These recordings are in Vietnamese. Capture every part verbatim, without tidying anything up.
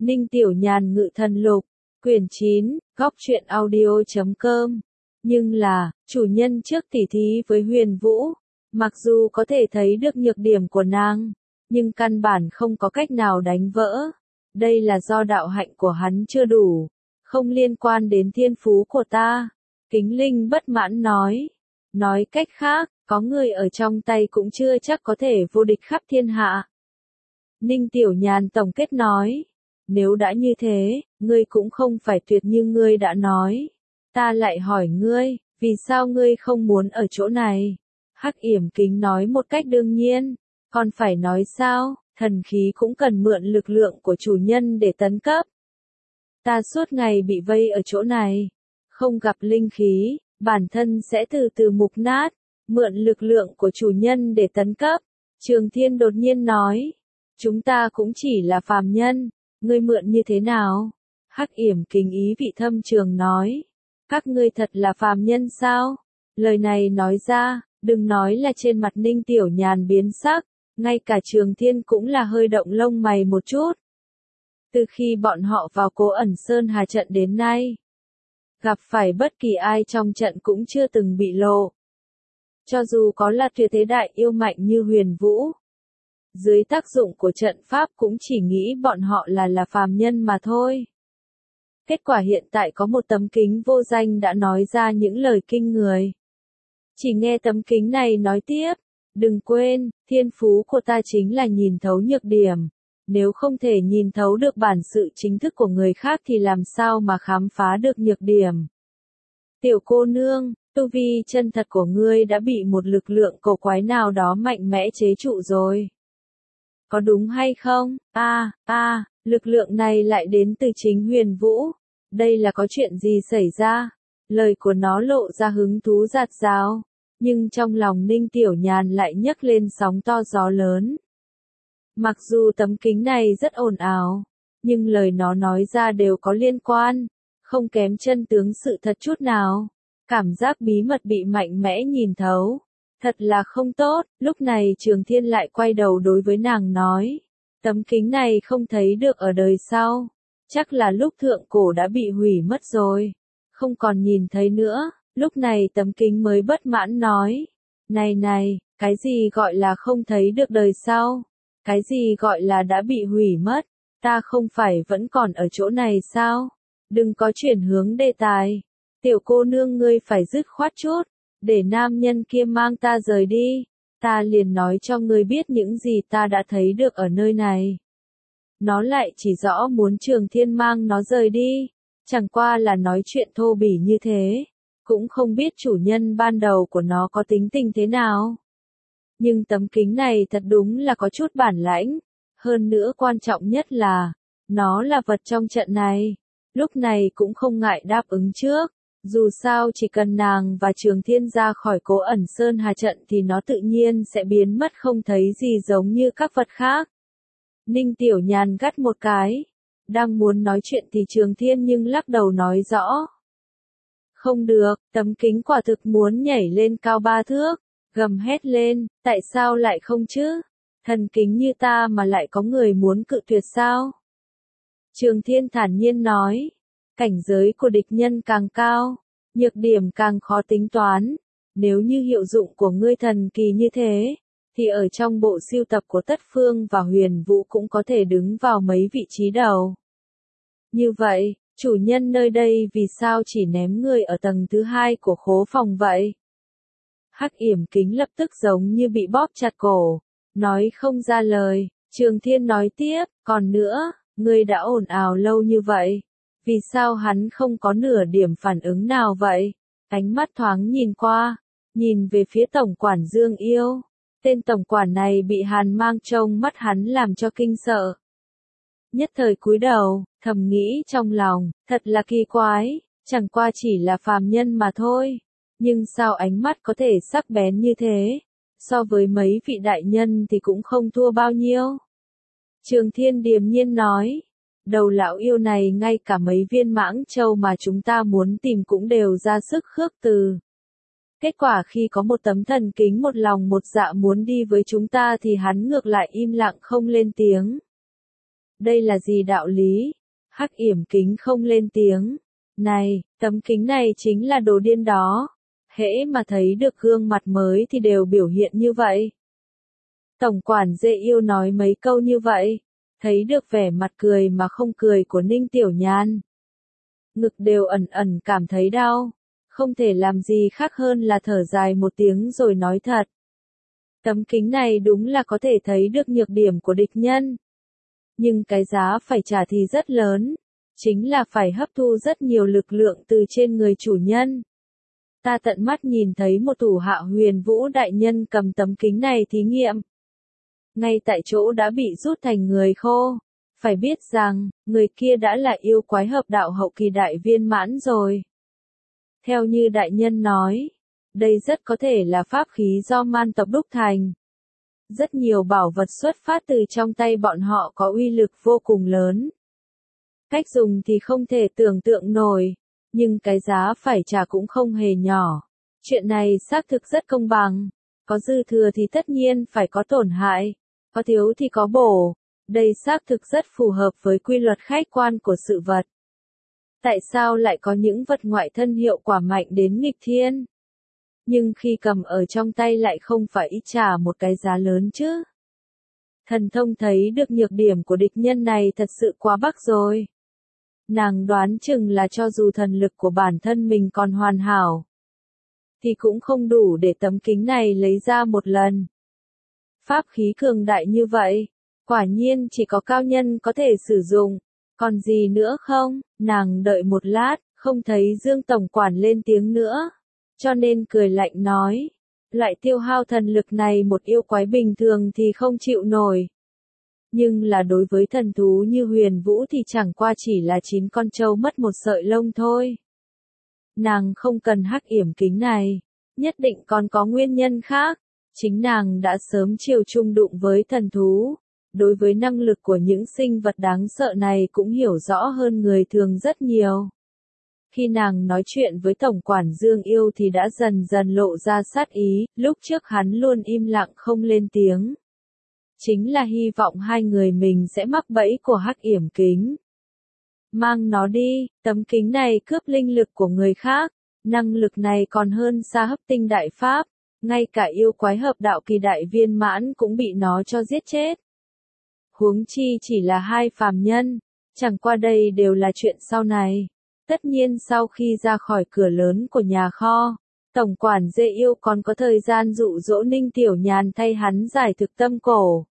Ninh Tiểu Nhàn Ngự Thần Lục, quyển chín, góc truyện audio chấm com. Nhưng là, chủ nhân trước tỉ thí với Huyền Vũ, mặc dù có thể thấy được nhược điểm của nàng, nhưng căn bản không có cách nào đánh vỡ. Đây là do đạo hạnh của hắn chưa đủ, không liên quan đến thiên phú của ta. Kính Linh bất mãn nói. Nói cách khác, có người ở trong tay cũng chưa chắc có thể vô địch khắp thiên hạ. Ninh Tiểu Nhàn tổng kết nói. Nếu đã như thế, ngươi cũng không phải tuyệt như ngươi đã nói. Ta lại hỏi ngươi, vì sao ngươi không muốn ở chỗ này? Hắc Yểm Kính nói một cách đương nhiên, còn phải nói sao, thần khí cũng cần mượn lực lượng của chủ nhân để tấn cấp. Ta suốt ngày bị vây ở chỗ này, không gặp linh khí, bản thân sẽ từ từ mục nát, mượn lực lượng của chủ nhân để tấn cấp. Trường Thiên đột nhiên nói, chúng ta cũng chỉ là phàm nhân, ngươi mượn như thế nào? Hắc Yểm Kính ý vị thâm trường nói, các ngươi thật là phàm nhân sao? Lời này nói ra, đừng nói là trên mặt Ninh Tiểu Nhàn biến sắc, ngay cả Trường Thiên cũng là hơi động lông mày một chút. Từ khi bọn họ vào Cố Ẩn Sơn Hà trận đến nay, gặp phải bất kỳ ai trong trận cũng chưa từng bị lộ. Cho dù có là tuyệt thế đại yêu mạnh như Huyền Vũ, dưới tác dụng của trận pháp cũng chỉ nghĩ bọn họ là là phàm nhân mà thôi. Kết quả hiện tại có một tấm kính vô danh đã nói ra những lời kinh người. Chỉ nghe tấm kính này nói tiếp, đừng quên, thiên phú của ta chính là nhìn thấu nhược điểm. Nếu không thể nhìn thấu được bản sự chính thức của người khác thì làm sao mà khám phá được nhược điểm. Tiểu cô nương, tu vi chân thật của ngươi đã bị một lực lượng cổ quái nào đó mạnh mẽ chế trụ rồi. Có đúng hay không? A, a, lực lượng này lại đến từ chính Huyền Vũ. Đây là có chuyện gì xảy ra? Lời của nó lộ ra hứng thú rạt rào, nhưng trong lòng Ninh Tiểu Nhàn lại nhấc lên sóng to gió lớn. Mặc dù tấm kính này rất ồn ào, nhưng lời nó nói ra đều có liên quan, không kém chân tướng sự thật chút nào. Cảm giác bí mật bị mạnh mẽ nhìn thấu, thật là không tốt. Lúc này Trường Thiên lại quay đầu đối với nàng nói, tấm kính này không thấy được ở đời sau, chắc là lúc thượng cổ đã bị hủy mất rồi, không còn nhìn thấy nữa. Lúc này tấm kính mới bất mãn nói, này này, cái gì gọi là không thấy được đời sau? Cái gì gọi là đã bị hủy mất? Ta không phải vẫn còn ở chỗ này sao? Đừng có chuyển hướng đề tài. Tiểu cô nương ngươi phải dứt khoát chút, để nam nhân kia mang ta rời đi. Ta liền nói cho ngươi biết những gì ta đã thấy được ở nơi này. Nó lại chỉ rõ muốn Trường Thiên mang nó rời đi. Chẳng qua là nói chuyện thô bỉ như thế. Cũng không biết chủ nhân ban đầu của nó có tính tình thế nào. Nhưng tấm kính này thật đúng là có chút bản lãnh. Hơn nữa quan trọng nhất là, nó là vật trong trận này. Lúc này cũng không ngại đáp ứng trước. Dù sao chỉ cần nàng và Trường Thiên ra khỏi Cố Ẩn Sơn Hà trận thì nó tự nhiên sẽ biến mất không thấy gì giống như các vật khác. Ninh Tiểu Nhàn gắt một cái. Đang muốn nói chuyện thì Trường Thiên nhưng lắc đầu nói rõ. Không được, tấm kính quả thực muốn nhảy lên cao ba thước. Gầm hét lên, tại sao lại không chứ? Thần kính như ta mà lại có người muốn cự tuyệt sao? Trường Thiên thản nhiên nói, cảnh giới của địch nhân càng cao, nhược điểm càng khó tính toán. Nếu như hiệu dụng của ngươi thần kỳ như thế, thì ở trong bộ sưu tập của Tất Phương và Huyền Vũ cũng có thể đứng vào mấy vị trí đầu. Như vậy, chủ nhân nơi đây vì sao chỉ ném người ở tầng thứ hai của khố phòng vậy? Hắc Yểm Kính lập tức giống như bị bóp chặt cổ, nói không ra lời. Trường Thiên nói tiếp, còn nữa, ngươi đã ồn ào lâu như vậy, vì sao hắn không có nửa điểm phản ứng nào vậy? Ánh mắt thoáng nhìn qua, nhìn về phía tổng quản Dương Yêu. Tên tổng quản này bị hàn mang trông mắt hắn làm cho kinh sợ. Nhất thời cúi đầu, thầm nghĩ trong lòng, thật là kỳ quái, chẳng qua chỉ là phàm nhân mà thôi. Nhưng sao ánh mắt có thể sắc bén như thế? So với mấy vị đại nhân thì cũng không thua bao nhiêu. Trường Thiên điềm nhiên nói, đầu lão yêu này ngay cả mấy viên mãng châu mà chúng ta muốn tìm cũng đều ra sức khước từ. Kết quả khi có một tấm thần kính một lòng một dạ muốn đi với chúng ta thì hắn ngược lại im lặng không lên tiếng. Đây là gì đạo lý? Hắc yểm kính không lên tiếng. Này, tấm kính này chính là đồ điên đó. Hễ mà thấy được gương mặt mới thì đều biểu hiện như vậy. Tổng quản Dê Yêu nói mấy câu như vậy. Thấy được vẻ mặt cười mà không cười của Ninh Tiểu Nhan. Ngực đều ẩn ẩn cảm thấy đau. Không thể làm gì khác hơn là thở dài một tiếng rồi nói thật. Tấm kính này đúng là có thể thấy được nhược điểm của địch nhân. Nhưng cái giá phải trả thì rất lớn. Chính là phải hấp thu rất nhiều lực lượng từ trên người chủ nhân. Ta tận mắt nhìn thấy một thủ hạ Huyền Vũ đại nhân cầm tấm kính này thí nghiệm. Ngay tại chỗ đã bị rút thành người khô. Phải biết rằng, người kia đã là yêu quái hợp đạo hậu kỳ đại viên mãn rồi. Theo như đại nhân nói, đây rất có thể là pháp khí do man tộc đúc thành. Rất nhiều bảo vật xuất phát từ trong tay bọn họ có uy lực vô cùng lớn. Cách dùng thì không thể tưởng tượng nổi, nhưng cái giá phải trả cũng không hề nhỏ. Chuyện này xác thực rất công bằng, có dư thừa thì tất nhiên phải có tổn hại, có thiếu thì có bổ. Đây xác thực rất phù hợp với quy luật khách quan của sự vật. Tại sao lại có những vật ngoại thân hiệu quả mạnh đến nghịch thiên? Nhưng khi cầm ở trong tay lại không phải ít trả một cái giá lớn chứ? Thần thông thấy được nhược điểm của địch nhân này thật sự quá bắc rồi. Nàng đoán chừng là cho dù thần lực của bản thân mình còn hoàn hảo, thì cũng không đủ để tấm kính này lấy ra một lần. Pháp khí cường đại như vậy, quả nhiên chỉ có cao nhân có thể sử dụng, còn gì nữa không? Nàng đợi một lát, không thấy Dương tổng quản lên tiếng nữa, cho nên cười lạnh nói, loại tiêu hao thần lực này một yêu quái bình thường thì không chịu nổi. Nhưng là đối với thần thú như Huyền Vũ thì chẳng qua chỉ là chín con trâu mất một sợi lông thôi. Nàng không cần hắc yểm kính này, nhất định còn có nguyên nhân khác. Chính nàng đã sớm chiều chung đụng với thần thú, đối với năng lực của những sinh vật đáng sợ này cũng hiểu rõ hơn người thường rất nhiều. Khi nàng nói chuyện với Tổng quản Dương Yêu thì đã dần dần lộ ra sát ý, lúc trước hắn luôn im lặng không lên tiếng. Chính là hy vọng hai người mình sẽ mắc bẫy của hắc yểm kính. Mang nó đi, tấm kính này cướp linh lực của người khác, năng lực này còn hơn xa hấp tinh đại pháp, ngay cả yêu quái hợp đạo kỳ đại viên mãn cũng bị nó cho giết chết. Huống chi chỉ là hai phàm nhân, chẳng qua đây đều là chuyện sau này. Tất nhiên sau khi ra khỏi cửa lớn của nhà kho, Tổng quản Dê Yêu còn có thời gian dụ dỗ Ninh Tiểu Nhàn thay hắn giải thực tâm cổ.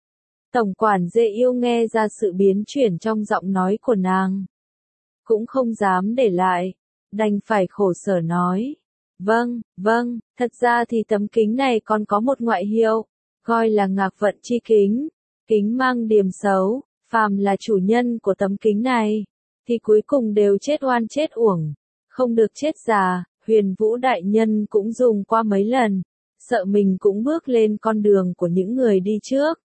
Tổng quản Dê Yêu nghe ra sự biến chuyển trong giọng nói của nàng, cũng không dám để lại, đành phải khổ sở nói. Vâng, vâng, thật ra thì tấm kính này còn có một ngoại hiệu, gọi là ngạc vận chi kính, kính mang điểm xấu, phàm là chủ nhân của tấm kính này, thì cuối cùng đều chết oan chết uổng, không được chết già. Huyền Vũ đại nhân cũng dùng qua mấy lần, sợ mình cũng bước lên con đường của những người đi trước,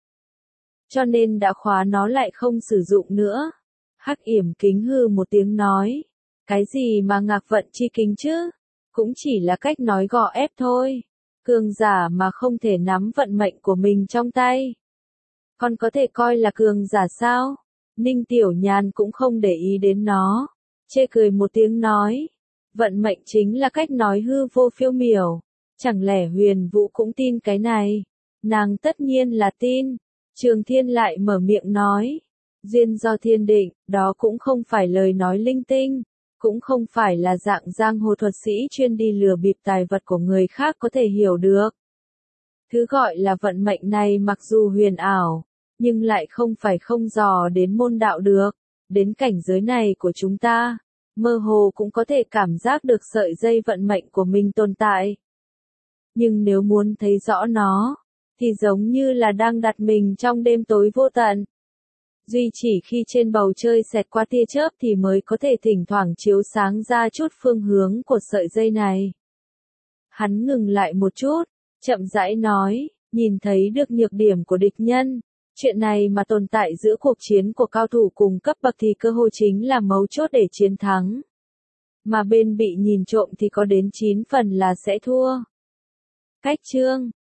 cho nên đã khóa nó lại không sử dụng nữa. Hắc yểm kính hư một tiếng nói, cái gì mà ngạc vận chi kính chứ? Cũng chỉ là cách nói gò ép thôi. Cường giả mà không thể nắm vận mệnh của mình trong tay, còn có thể coi là cường giả sao? Ninh Tiểu Nhàn cũng không để ý đến nó, chê cười một tiếng nói, vận mệnh chính là cách nói hư vô phiêu miểu. Chẳng lẽ Huyền Vũ cũng tin cái này? Nàng tất nhiên là tin. Trường Thiên lại mở miệng nói, duyên do thiên định, đó cũng không phải lời nói linh tinh, cũng không phải là dạng giang hồ thuật sĩ chuyên đi lừa bịp tài vật của người khác có thể hiểu được. Thứ gọi là vận mệnh này mặc dù huyền ảo, nhưng lại không phải không dò đến môn đạo được. Đến cảnh giới này của chúng ta, mơ hồ cũng có thể cảm giác được sợi dây vận mệnh của mình tồn tại. Nhưng nếu muốn thấy rõ nó, thì giống như là đang đặt mình trong đêm tối vô tận. Duy chỉ khi trên bầu trời xẹt qua tia chớp thì mới có thể thỉnh thoảng chiếu sáng ra chút phương hướng của sợi dây này. Hắn ngừng lại một chút, chậm rãi nói, nhìn thấy được nhược điểm của địch nhân. Chuyện này mà tồn tại giữa cuộc chiến của cao thủ cùng cấp bậc thì cơ hội chính là mấu chốt để chiến thắng. Mà bên bị nhìn trộm thì có đến chín phần là sẽ thua. Cách chương